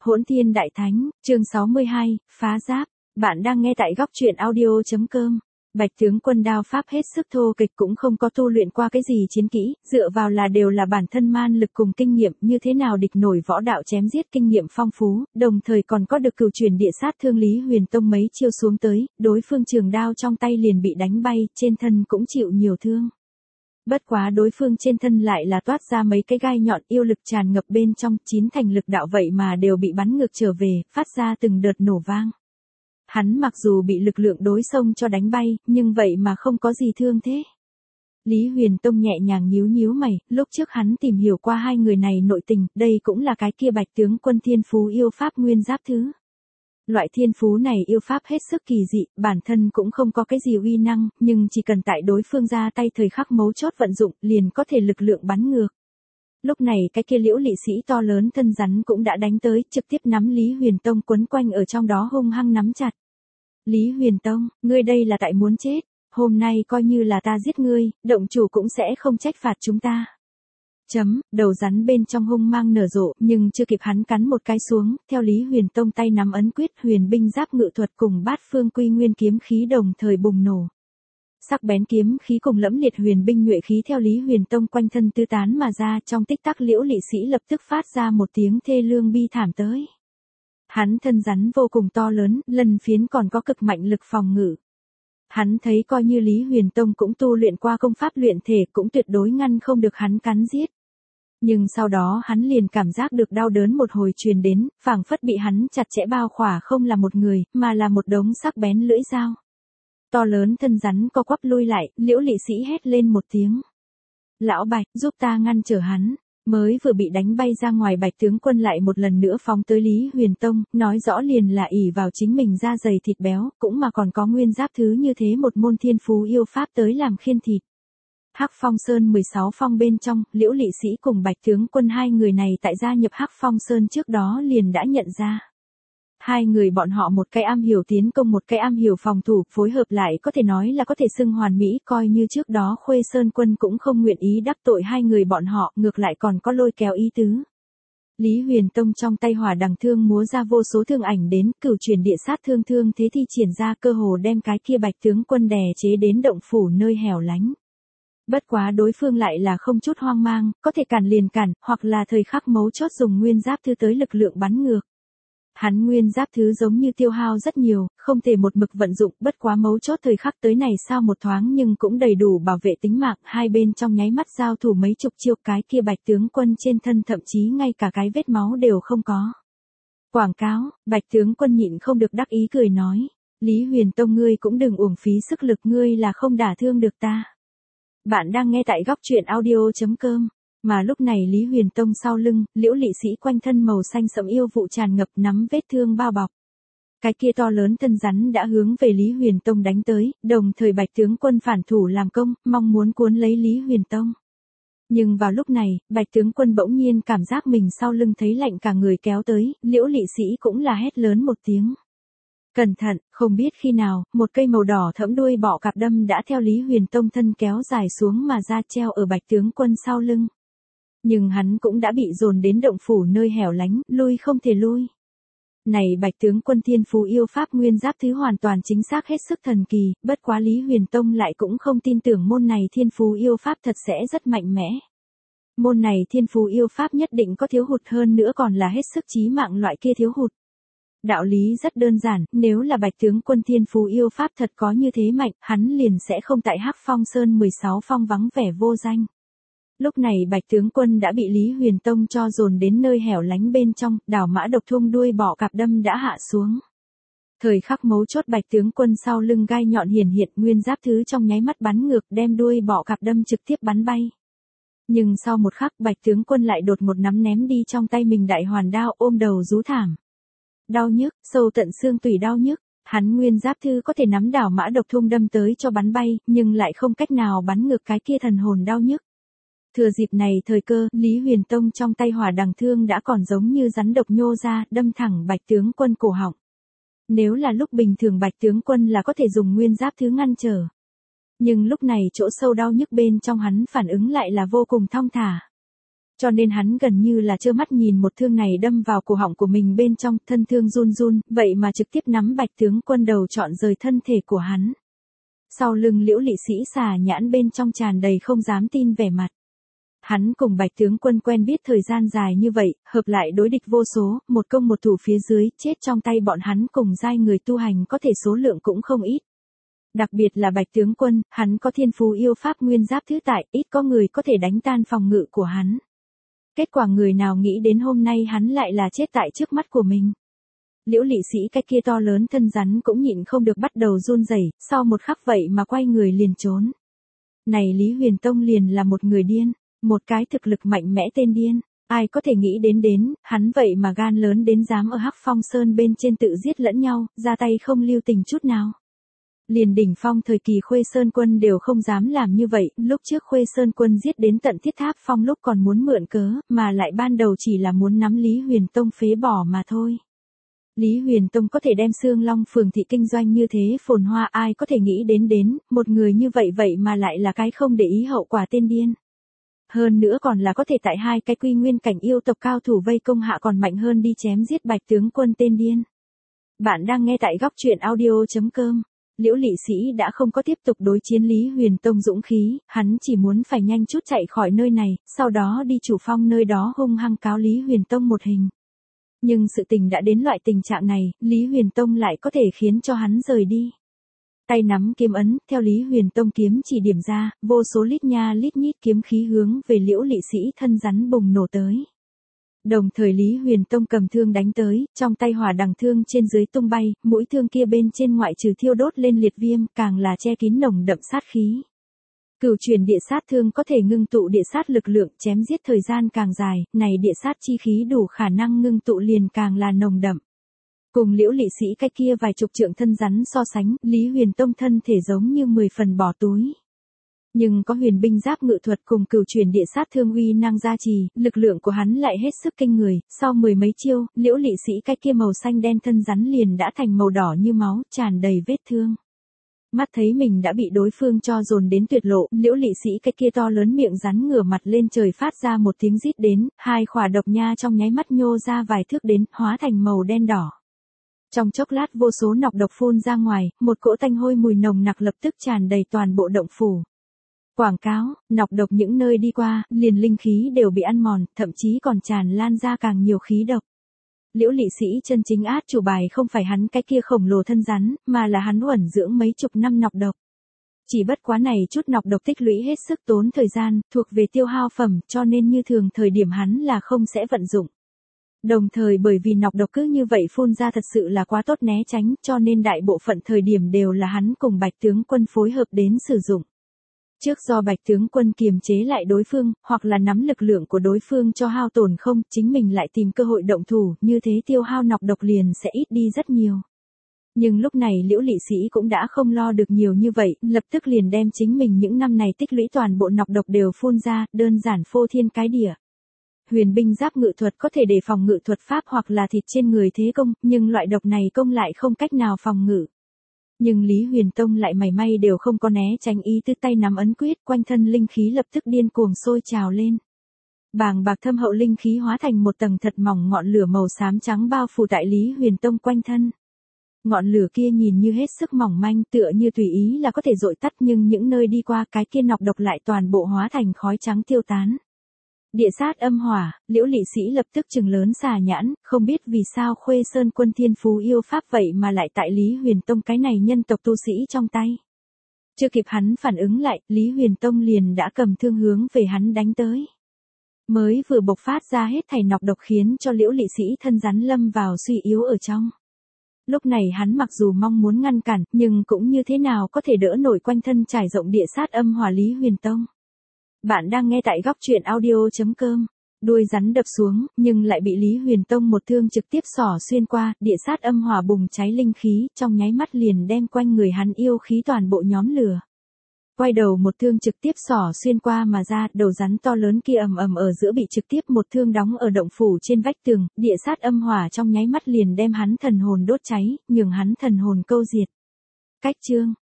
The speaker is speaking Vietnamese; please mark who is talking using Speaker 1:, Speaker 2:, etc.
Speaker 1: Hỗn Thiên Đại Thánh, chương 62, phá giáp. Bạn đang nghe tại góc truyện audio.com. Bạch tướng quân đao pháp hết sức thô kịch, cũng không có tu luyện qua cái gì chiến kỹ, dựa vào là đều là bản thân man lực cùng kinh nghiệm, như thế nào địch nổi võ đạo chém giết kinh nghiệm phong phú, đồng thời còn có được cửu truyền địa sát thương Lý Huyền Tông mấy chiêu xuống tới, đối phương trường đao trong tay liền bị đánh bay, trên thân cũng chịu nhiều thương. Bất quá đối phương trên thân lại là toát ra mấy cái gai nhọn, yêu lực tràn ngập bên trong, 9 thành lực đạo vậy mà đều bị bắn ngược trở về, phát ra từng đợt nổ vang. Hắn mặc dù bị lực lượng đối xông cho đánh bay, nhưng vậy mà không có gì thương thế. Lý Huyền Tông nhẹ nhàng nhíu nhíu mày, lúc trước hắn tìm hiểu qua hai người này nội tình, đây cũng là cái kia Bạch tướng quân thiên phú yêu pháp nguyên giáp thứ. Loại thiên phú này yêu pháp hết sức kỳ dị, bản thân cũng không có cái gì uy năng, nhưng chỉ cần tại đối phương ra tay thời khắc mấu chốt vận dụng, liền có thể lực lượng bắn ngược. Lúc này cái kia Liễu Lị Sĩ to lớn thân rắn cũng đã đánh tới, trực tiếp nắm Lý Huyền Tông quấn quanh ở trong đó hung hăng nắm chặt. Lý Huyền Tông, ngươi đây là tại muốn chết, hôm nay coi như là ta giết ngươi, động chủ cũng sẽ không trách phạt chúng ta. Đầu rắn bên trong hung mang nở rộ, nhưng chưa kịp hắn cắn một cái xuống, theo Lý Huyền Tông tay nắm ấn quyết, huyền binh giáp ngự thuật cùng bát phương quy nguyên kiếm khí đồng thời bùng nổ. Sắc bén kiếm khí cùng lẫm liệt huyền binh nhuệ khí theo Lý Huyền Tông quanh thân tứ tán mà ra, trong tích tắc Liễu Lị Sĩ lập tức phát ra một tiếng thê lương bi thảm tới. Hắn thân rắn vô cùng to lớn, lần phiến còn có cực mạnh lực phòng ngự. Hắn thấy coi như Lý Huyền Tông cũng tu luyện qua công pháp luyện thể, cũng tuyệt đối ngăn không được hắn cắn giết. Nhưng sau đó hắn liền cảm giác được đau đớn một hồi truyền đến, phảng phất bị hắn chặt chẽ bao khỏa, không là một người, mà là một đống sắc bén lưỡi dao. To lớn thân rắn co quắp lui lại, Liễu Lị Sĩ hét lên một tiếng. Lão Bạch, giúp ta ngăn trở hắn. Mới vừa bị đánh bay ra ngoài Bạch tướng quân lại một lần nữa phóng tới Lý Huyền Tông, nói rõ liền là ỷ vào chính mình da dày thịt béo, cũng mà còn có nguyên giáp thứ như thế một môn thiên phú yêu pháp tới làm khiên thịt. Hắc Phong Sơn 16 phong bên trong, Liễu Lị Sĩ cùng Bạch tướng quân hai người này tại gia nhập Hắc Phong Sơn trước đó liền đã nhận ra. Hai người bọn họ một cái am hiểu tiến công, một cái am hiểu phòng thủ, phối hợp lại có thể nói là có thể xưng hoàn mỹ, coi như trước đó Khuê Sơn quân cũng không nguyện ý đắc tội hai người bọn họ, ngược lại còn có lôi kéo ý tứ. Lý Huyền Tông trong tay hỏa đằng thương múa ra vô số thương ảnh đến, cửu truyền địa sát thương thế thi triển ra, cơ hồ đem cái kia Bạch tướng quân đè chế đến động phủ nơi hẻo lánh. Bất quá đối phương lại là không chút hoang mang, có thể cản liền cản, hoặc là thời khắc mấu chốt dùng nguyên giáp thứ tới lực lượng bắn ngược. Hắn nguyên giáp thứ giống như tiêu hao rất nhiều, không thể một mực vận dụng, bất quá mấu chốt thời khắc tới này sao một thoáng nhưng cũng đầy đủ bảo vệ tính mạng, hai bên trong nháy mắt giao thủ mấy chục chiêu, cái kia Bạch tướng quân trên thân thậm chí ngay cả cái vết máu đều không có. Quảng cáo, Bạch tướng quân nhịn không được đắc ý cười nói, Lý Huyền Tông ngươi cũng đừng uổng phí sức lực, ngươi là không đả thương được ta. Bạn đang nghe tại góc truyện audio.com. Mà lúc này Lý Huyền Tông sau lưng, Liễu Lị Sĩ quanh thân màu xanh sẫm yêu vụ tràn ngập, nắm vết thương bao bọc. Cái kia to lớn thân rắn đã hướng về Lý Huyền Tông đánh tới, đồng thời Bạch tướng quân phản thủ làm công, mong muốn cuốn lấy Lý Huyền Tông. Nhưng vào lúc này, Bạch tướng quân bỗng nhiên cảm giác mình sau lưng thấy lạnh cả người kéo tới, Liễu Lị Sĩ cũng là hét lớn một tiếng. Cẩn thận, không biết khi nào, một cây màu đỏ thẫm đuôi bọ cạp đâm đã theo Lý Huyền Tông thân kéo dài xuống mà ra, treo ở Bạch tướng quân sau lưng. Nhưng hắn cũng đã bị dồn đến động phủ nơi hẻo lánh, lui không thể lui. Này Bạch tướng quân thiên phú yêu pháp nguyên giáp thứ hoàn toàn chính xác hết sức thần kỳ, bất quá Lý Huyền Tông lại cũng không tin tưởng môn này thiên phú yêu pháp thật sẽ rất mạnh mẽ. Môn này thiên phú yêu pháp nhất định có thiếu hụt, hơn nữa còn là hết sức chí mạng loại kia thiếu hụt. Đạo lý rất đơn giản, nếu là Bạch tướng quân thiên phú yêu pháp thật có như thế mạnh, hắn liền sẽ không tại Hắc Phong Sơn 16 phong vắng vẻ vô danh. Lúc này Bạch tướng quân đã bị Lý Huyền Tông cho dồn đến nơi hẻo lánh bên trong, đảo mã độc thung đuôi bọ cạp đâm đã hạ xuống. Thời khắc mấu chốt Bạch tướng quân sau lưng gai nhọn hiển hiện, nguyên giáp thứ trong nháy mắt bắn ngược, đem đuôi bọ cạp đâm trực tiếp bắn bay. Nhưng sau một khắc Bạch tướng quân lại đột một nắm ném đi trong tay mình đại hoàn đao, ôm đầu rú thảm. Đau nhức, sâu tận xương tủy đau nhức. Hắn nguyên giáp thư có thể nắm đảo mã độc thung đâm tới cho bắn bay, nhưng lại không cách nào bắn ngược cái kia thần hồn đau nhức. Thừa dịp này thời cơ, Lý Huyền Tông trong tay hỏa đằng thương đã còn giống như rắn độc nhô ra, đâm thẳng Bạch tướng quân cổ họng. Nếu là lúc bình thường Bạch tướng quân là có thể dùng nguyên giáp thứ ngăn trở. Nhưng lúc này chỗ sâu đau nhức bên trong hắn phản ứng lại là vô cùng thong thả. cho nên hắn gần như là trơ mắt nhìn một thương này đâm vào cổ họng của mình bên trong, thân thương run run, vậy mà trực tiếp nắm Bạch tướng quân đầu chọn rời thân thể của hắn. Sau lưng Liễu Lị Sĩ xà nhãn bên trong tràn đầy không dám tin vẻ mặt. Hắn cùng Bạch tướng quân quen biết thời gian dài như vậy, hợp lại đối địch vô số, một công một thủ phía dưới, chết trong tay bọn hắn cùng giai người tu hành có thể số lượng cũng không ít. Đặc biệt là Bạch tướng quân, hắn có thiên phú yêu pháp nguyên giáp thứ tại, ít có người có thể đánh tan phòng ngự của hắn. Kết quả người nào nghĩ đến hôm nay hắn lại là chết tại trước mắt của mình. Liễu Lị Sĩ cái kia to lớn thân rắn cũng nhịn không được bắt đầu run rẩy, sau một khắc vậy mà quay người liền trốn. Này Lý Huyền Tông liền là một người điên, một cái thực lực mạnh mẽ tên điên, ai có thể nghĩ đến, hắn vậy mà gan lớn đến dám ở Hắc Phong Sơn bên trên tự giết lẫn nhau, ra tay không lưu tình chút nào. Liền đỉnh phong thời kỳ Khuê Sơn Quân đều không dám làm như vậy, lúc trước Khuê Sơn Quân giết đến tận Thiết Tháp Phong lúc còn muốn mượn cớ, mà lại ban đầu chỉ là muốn nắm Lý Huyền Tông phế bỏ mà thôi. Lý Huyền Tông có thể đem Xương Long Phường thị kinh doanh như thế phồn hoa, ai có thể nghĩ đến, một người như vậy mà lại là cái không để ý hậu quả tên điên. Hơn nữa còn là có thể tại hai cái quy nguyên cảnh yêu tộc cao thủ vây công hạ còn mạnh hơn đi chém giết Bạch tướng quân tên điên. Bạn đang nghe tại góc truyện audio.com. Liễu Lị Sĩ đã không có tiếp tục đối chiến Lý Huyền Tông dũng khí, hắn chỉ muốn phải nhanh chút chạy khỏi nơi này, sau đó đi Chủ Phong nơi đó hung hăng cáo Lý Huyền Tông một hình. Nhưng sự tình đã đến loại tình trạng này, Lý Huyền Tông lại có thể khiến cho hắn rời đi. Tay nắm kiếm ấn, theo Lý Huyền Tông kiếm chỉ điểm ra, vô số lít nha lít nhít kiếm khí hướng về Liễu Lị Sĩ thân rắn bùng nổ tới. Đồng thời Lý Huyền Tông cầm thương đánh tới, trong tay hỏa đằng thương trên dưới tung bay, mũi thương kia bên trên ngoại trừ thiêu đốt lên liệt viêm, càng là che kín nồng đậm sát khí. Cửu truyền địa sát thương có thể ngưng tụ địa sát lực lượng, chém giết thời gian càng dài, này địa sát chi khí đủ khả năng ngưng tụ liền càng là nồng đậm. Cùng Liễu Lị Sĩ cái kia vài chục trượng thân rắn so sánh, Lý Huyền Tông thân thể giống như 10 phần bỏ túi. Nhưng có huyền binh giáp ngự thuật cùng cửu truyền địa sát thương uy năng gia trì, lực lượng của hắn lại hết sức kinh người, sau mười mấy chiêu, Liễu Lị Sĩ cái kia màu xanh đen thân rắn liền đã thành màu đỏ như máu, tràn đầy vết thương. Mắt thấy mình đã bị đối phương cho dồn đến tuyệt lộ, Liễu Lị Sĩ cái kia to lớn miệng rắn ngửa mặt lên trời phát ra một tiếng rít đến, hai khỏa độc nha trong nháy mắt nhô ra vài thước đến, hóa thành màu đen đỏ. Trong chốc lát vô số nọc độc phun ra ngoài, một cỗ tanh hôi mùi nồng nặc lập tức tràn đầy toàn bộ động phủ. Quảng cáo, nọc độc những nơi đi qua, liền linh khí đều bị ăn mòn, thậm chí còn tràn lan ra càng nhiều khí độc. Liễu Lị Sĩ chân chính át chủ bài không phải hắn cái kia khổng lồ thân rắn, mà là hắn uẩn dưỡng mấy chục năm nọc độc. Chỉ bất quá này chút nọc độc tích lũy hết sức tốn thời gian, thuộc về tiêu hao phẩm, cho nên như thường thời điểm hắn là không sẽ vận dụng. Đồng thời bởi vì nọc độc cứ như vậy phun ra thật sự là quá tốt né tránh, cho nên đại bộ phận thời điểm đều là hắn cùng Bạch tướng quân phối hợp đến sử dụng. Trước do Bạch tướng quân kiềm chế lại đối phương, hoặc là nắm lực lượng của đối phương cho hao tổn không, chính mình lại tìm cơ hội động thủ, như thế tiêu hao nọc độc liền sẽ ít đi rất nhiều. Nhưng lúc này Liễu Lị Sĩ cũng đã không lo được nhiều như vậy, lập tức liền đem chính mình những năm này tích lũy toàn bộ nọc độc đều phun ra, đơn giản phô thiên cái địa. Huyền binh giáp ngự thuật có thể đề phòng ngự thuật pháp hoặc là thịt trên người thế công, nhưng loại độc này công lại không cách nào phòng ngự. Nhưng Lý Huyền Tông lại mảy may đều không có né tránh ý tứ, tay nắm ấn quyết, quanh thân linh khí lập tức điên cuồng sôi trào lên. Bàng bạc thâm hậu linh khí hóa thành một tầng thật mỏng ngọn lửa màu xám trắng bao phủ tại Lý Huyền Tông quanh thân. Ngọn lửa kia nhìn như hết sức mỏng manh, tựa như tùy ý là có thể dội tắt, nhưng những nơi đi qua cái kia nọc độc lại toàn bộ hóa thành khói trắng tiêu tán. Địa sát âm hỏa, Liễu Lị Sĩ lập tức trừng lớn xà nhãn, không biết vì sao Khuê Sơn Quân thiên phú yêu pháp vậy mà lại tại Lý Huyền Tông cái này nhân tộc tu sĩ trong tay. Chưa kịp hắn phản ứng lại, Lý Huyền Tông liền đã cầm thương hướng về hắn đánh tới. Mới vừa bộc phát ra hết thảy nọc độc khiến cho Liễu Lị Sĩ thân rắn lâm vào suy yếu ở trong. Lúc này hắn mặc dù mong muốn ngăn cản, nhưng cũng như thế nào có thể đỡ nổi quanh thân trải rộng địa sát âm hỏa Lý Huyền Tông. Bạn đang nghe tại góc truyện audio.com. Đuôi rắn đập xuống, nhưng lại bị Lý Huyền Tông một thương trực tiếp xỏ xuyên qua, địa sát âm hỏa bùng cháy linh khí, trong nháy mắt liền đem quanh người hắn yêu khí toàn bộ nhóm lửa. Quay đầu một thương trực tiếp xỏ xuyên qua mà ra, đầu rắn to lớn kia ầm ầm ở giữa bị trực tiếp một thương đóng ở động phủ trên vách tường, địa sát âm hỏa trong nháy mắt liền đem hắn thần hồn đốt cháy, nhường hắn thần hồn câu diệt. Cách chương